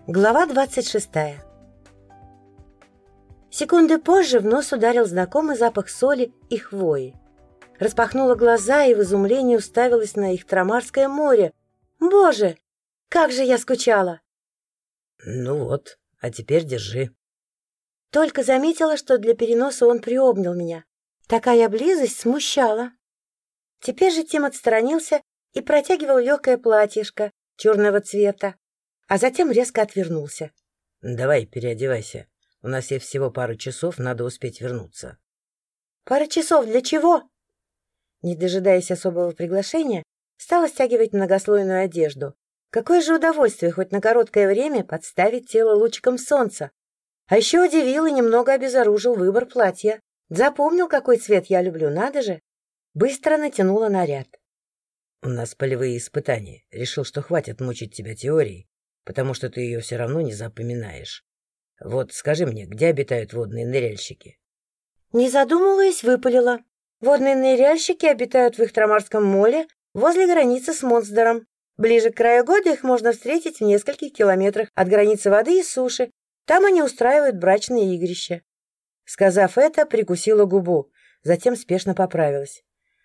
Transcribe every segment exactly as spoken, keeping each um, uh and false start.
Глава двадцать шестая. Секунды позже в нос ударил знакомый запах соли и хвои. Распахнула глаза и в изумлении уставилась на Ихтрамарское море. Боже, как же я скучала! Ну вот, а теперь держи. Только заметила, что для переноса он приобнял меня. Такая близость смущала. Теперь же Тим отстранился и протягивал легкое платьишко черного цвета, а затем резко отвернулся. — Давай, переодевайся. У нас есть всего пару часов, надо успеть вернуться. — Пара часов для чего? Не дожидаясь особого приглашения, стала стягивать многослойную одежду. Какое же удовольствие хоть на короткое время подставить тело лучиком солнца. А еще удивил и немного обезоружил выбор платья. Запомнил, какой цвет я люблю, надо же. Быстро натянула наряд. — У нас полевые испытания. Решил, что хватит мучить тебя теорией, потому что ты ее все равно не запоминаешь. Вот скажи мне, где обитают водные ныряльщики? Не задумываясь, выпалила. Водные ныряльщики обитают в Ихтрамарском море возле границы с Монсдором. Ближе к краю года их можно встретить в нескольких километрах от границы воды и суши. Там они устраивают брачные игрища. Сказав это, прикусила губу, затем спешно поправилась.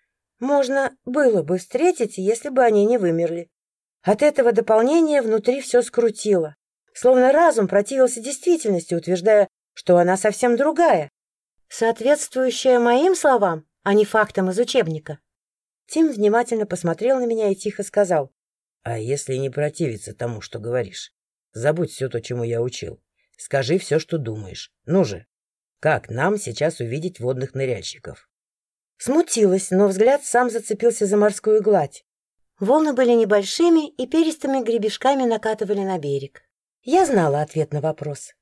Можно было бы встретить, если бы они не вымерли. От этого дополнения внутри все скрутило. Словно разум противился действительности, утверждая, что она совсем другая, соответствующая моим словам, а не фактам из учебника. Тим внимательно посмотрел на меня и тихо сказал. — А если не противиться тому, что говоришь? Забудь все то, чему я учил. Скажи все, что думаешь. Ну же, как нам сейчас увидеть водных ныряльщиков? Смутилась, но взгляд сам зацепился за морскую гладь. Волны были небольшими и перистыми гребешками накатывали на берег. Я знала ответ на вопрос.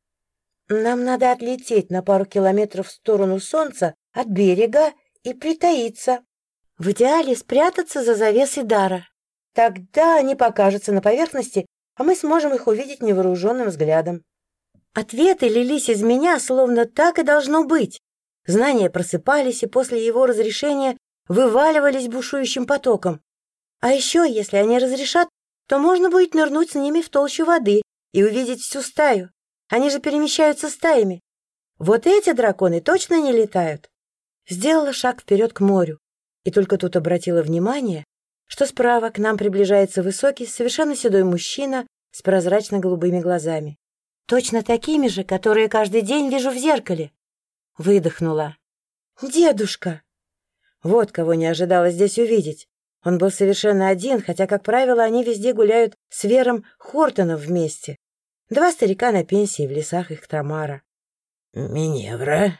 Нам надо отлететь на пару километров в сторону солнца от берега и притаиться. В идеале спрятаться за завесой дара. Тогда они покажутся на поверхности, а мы сможем их увидеть невооруженным взглядом. Ответы лились из меня, словно так и должно быть. Знания просыпались и после его разрешения вываливались бушующим потоком. А еще, если они разрешат, то можно будет нырнуть с ними в толщу воды и увидеть всю стаю. Они же перемещаются стаями. Вот эти драконы точно не летают. Сделала шаг вперед к морю, и только тут обратила внимание, что справа к нам приближается высокий, совершенно седой мужчина с прозрачно-голубыми глазами. Точно такими же, которые каждый день вижу в зеркале. Выдохнула. «Дедушка!» Вот кого не ожидала здесь увидеть. Он был совершенно один, хотя, как правило, они везде гуляют с Вером Хортоном вместе. Два старика на пенсии в лесах Ихтрамара. «Миневра?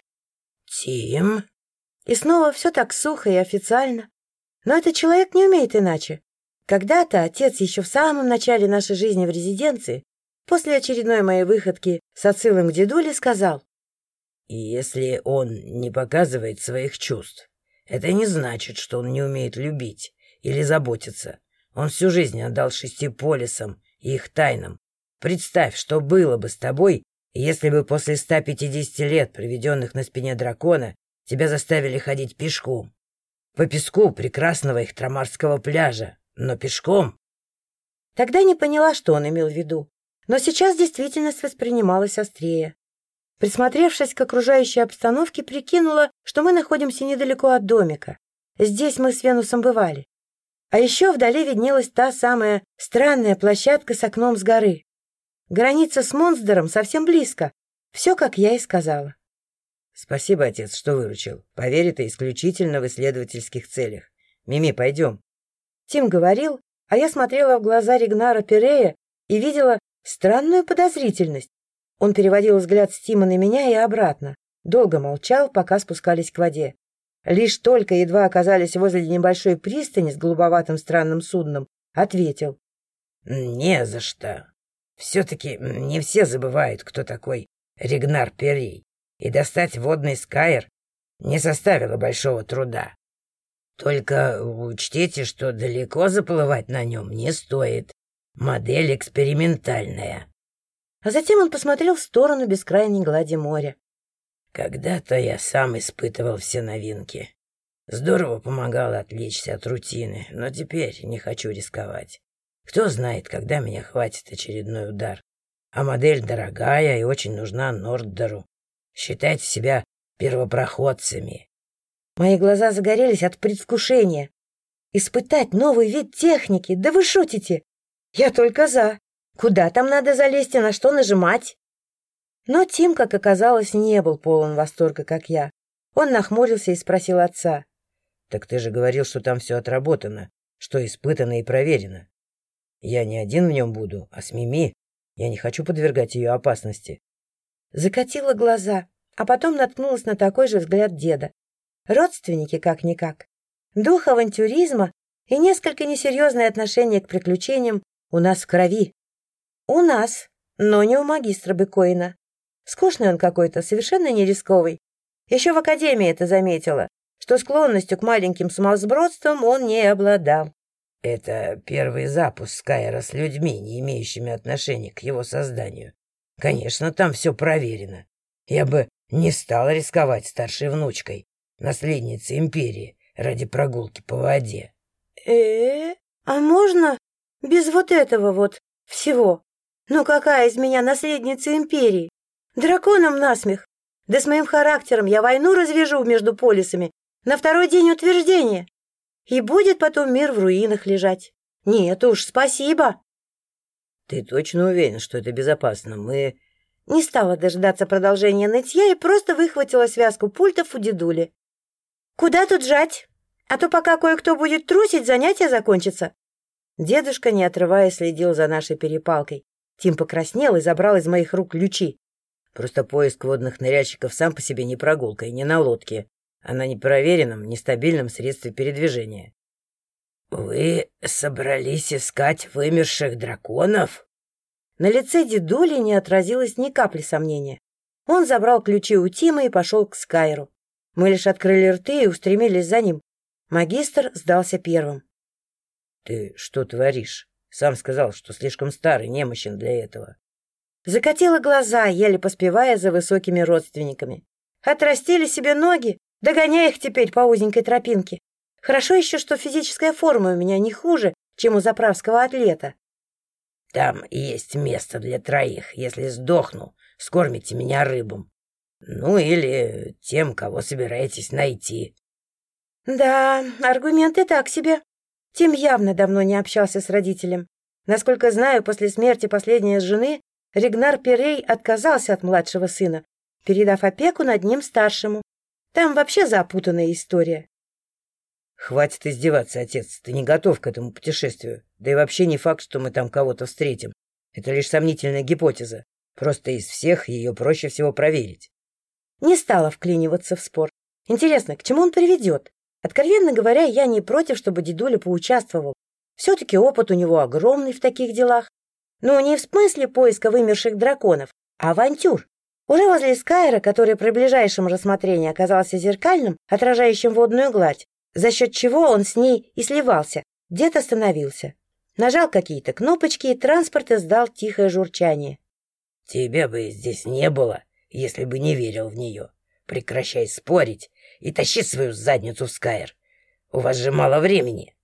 Тим?» И снова все так сухо и официально. Но этот человек не умеет иначе. Когда-то отец еще в самом начале нашей жизни в резиденции, после очередной моей выходки с отсылом к дедуле, сказал: «И если он не показывает своих чувств, это не значит, что он не умеет любить или заботиться. Он всю жизнь отдал шести полисам и их тайнам. Представь, что было бы с тобой, если бы после ста пятидесяти лет, проведенных на спине дракона, тебя заставили ходить пешком. По песку прекрасного Ихтрамарского пляжа, но пешком». Тогда не поняла, что он имел в виду, но сейчас действительность воспринималась острее. Присмотревшись к окружающей обстановке, прикинула, что мы находимся недалеко от домика. Здесь мы с Венусом бывали. А еще вдали виднелась та самая странная площадка с окном с горы. Граница с Монсдором совсем близко. Все, как я и сказала. «Спасибо, отец, что выручил. Поверь, это исключительно в исследовательских целях. Мими, пойдем». Тим говорил, а я смотрела в глаза Ригнара Перея и видела странную подозрительность. Он переводил взгляд с Тима на меня и обратно. Долго молчал, пока спускались к воде. Лишь только едва оказались возле небольшой пристани с голубоватым странным судном, ответил: «Не за что. Все-таки не все забывают, кто такой Ригнар Перей, и достать водный скайер не составило большого труда. Только учтите, что далеко заплывать на нем не стоит. Модель экспериментальная». А затем он посмотрел в сторону бескрайней глади моря. «Когда-то я сам испытывал все новинки. Здорово помогало отвлечься от рутины, но теперь не хочу рисковать. Кто знает, когда меня хватит очередной удар. А модель дорогая и очень нужна Норддеру. Считайте себя первопроходцами». Мои глаза загорелись от предвкушения. Испытать новый вид техники? Да вы шутите! Я только за. Куда там надо залезть и на что нажимать? Но Тим, как оказалось, не был полон восторга, как я. Он нахмурился и спросил отца. «Так ты же говорил, что там все отработано, что испытано и проверено. Я не один в нем буду, а с Мими. Я не хочу подвергать ее опасности». Закатила глаза, а потом наткнулась на такой же взгляд деда. Родственники как-никак. Дух авантюризма и несколько несерьезное отношение к приключениям у нас в крови. У нас, но не у магистра Бекоина. Скучный он какой-то, совершенно не рисковый. Еще в академии это заметила, что склонностью к маленьким самосбродствам он не обладал. «Это первый запуск Скайра с людьми, не имеющими отношения к его созданию. Конечно, там все проверено. Я бы не стал рисковать старшей внучкой, наследницей империи, ради прогулки по воде». э А можно без вот этого вот всего? Ну какая из меня наследница империи? Драконом насмех. Да с моим характером я войну развяжу между полисами на второй день утверждения. И будет потом мир в руинах лежать. Нет уж, спасибо. «Ты точно уверен, что это безопасно? Мы...» Не стала дожидаться продолжения нытья и просто выхватила связку пультов у дедули. «Куда тут жать? А то пока кое-кто будет трусить, занятие закончится». Дедушка, не отрываясь, следил за нашей перепалкой. Тим покраснел и забрал из моих рук ключи. «Просто поиск водных ныряльщиков сам по себе не прогулка и не на лодке, а на непроверенном, нестабильном средстве передвижения». «Вы собрались искать вымерших драконов?» На лице дедули не отразилось ни капли сомнения. Он забрал ключи у Тима и пошел к Скайру. Мы лишь открыли рты и устремились за ним. Магистр сдался первым. «Ты что творишь? Сам сказал, что слишком старый, немощен для этого». Закатила глаза, еле поспевая за высокими родственниками. Отрастили себе ноги, догоняя их теперь по узенькой тропинке. Хорошо еще, что физическая форма у меня не хуже, чем у заправского атлета. «Там есть место для троих. Если сдохну, скормите меня рыбам. Ну или тем, кого собираетесь найти». Да, аргументы так себе. Тим явно давно не общался с родителем. Насколько знаю, после смерти последней жены Ригнар Перей отказался от младшего сына, передав опеку над ним старшему. Там вообще запутанная история. «Хватит издеваться, отец. Ты не готов к этому путешествию. Да и вообще не факт, что мы там кого-то встретим. Это лишь сомнительная гипотеза. Просто из всех ее проще всего проверить». Не стала вклиниваться в спор. Интересно, к чему он приведет? Откровенно говоря, я не против, чтобы дедуля поучаствовал. Все-таки опыт у него огромный в таких делах. Но не в смысле поиска вымерших драконов, а авантюр. Уже возле Скайра, который при ближайшем рассмотрении оказался зеркальным, отражающим водную гладь, за счет чего он с ней и сливался, дед остановился. Нажал какие-то кнопочки, и транспорт издал тихое журчание. «Тебя бы здесь не было, если бы не верил в нее. Прекращай спорить и тащи свою задницу в Скайр. У вас же мало времени».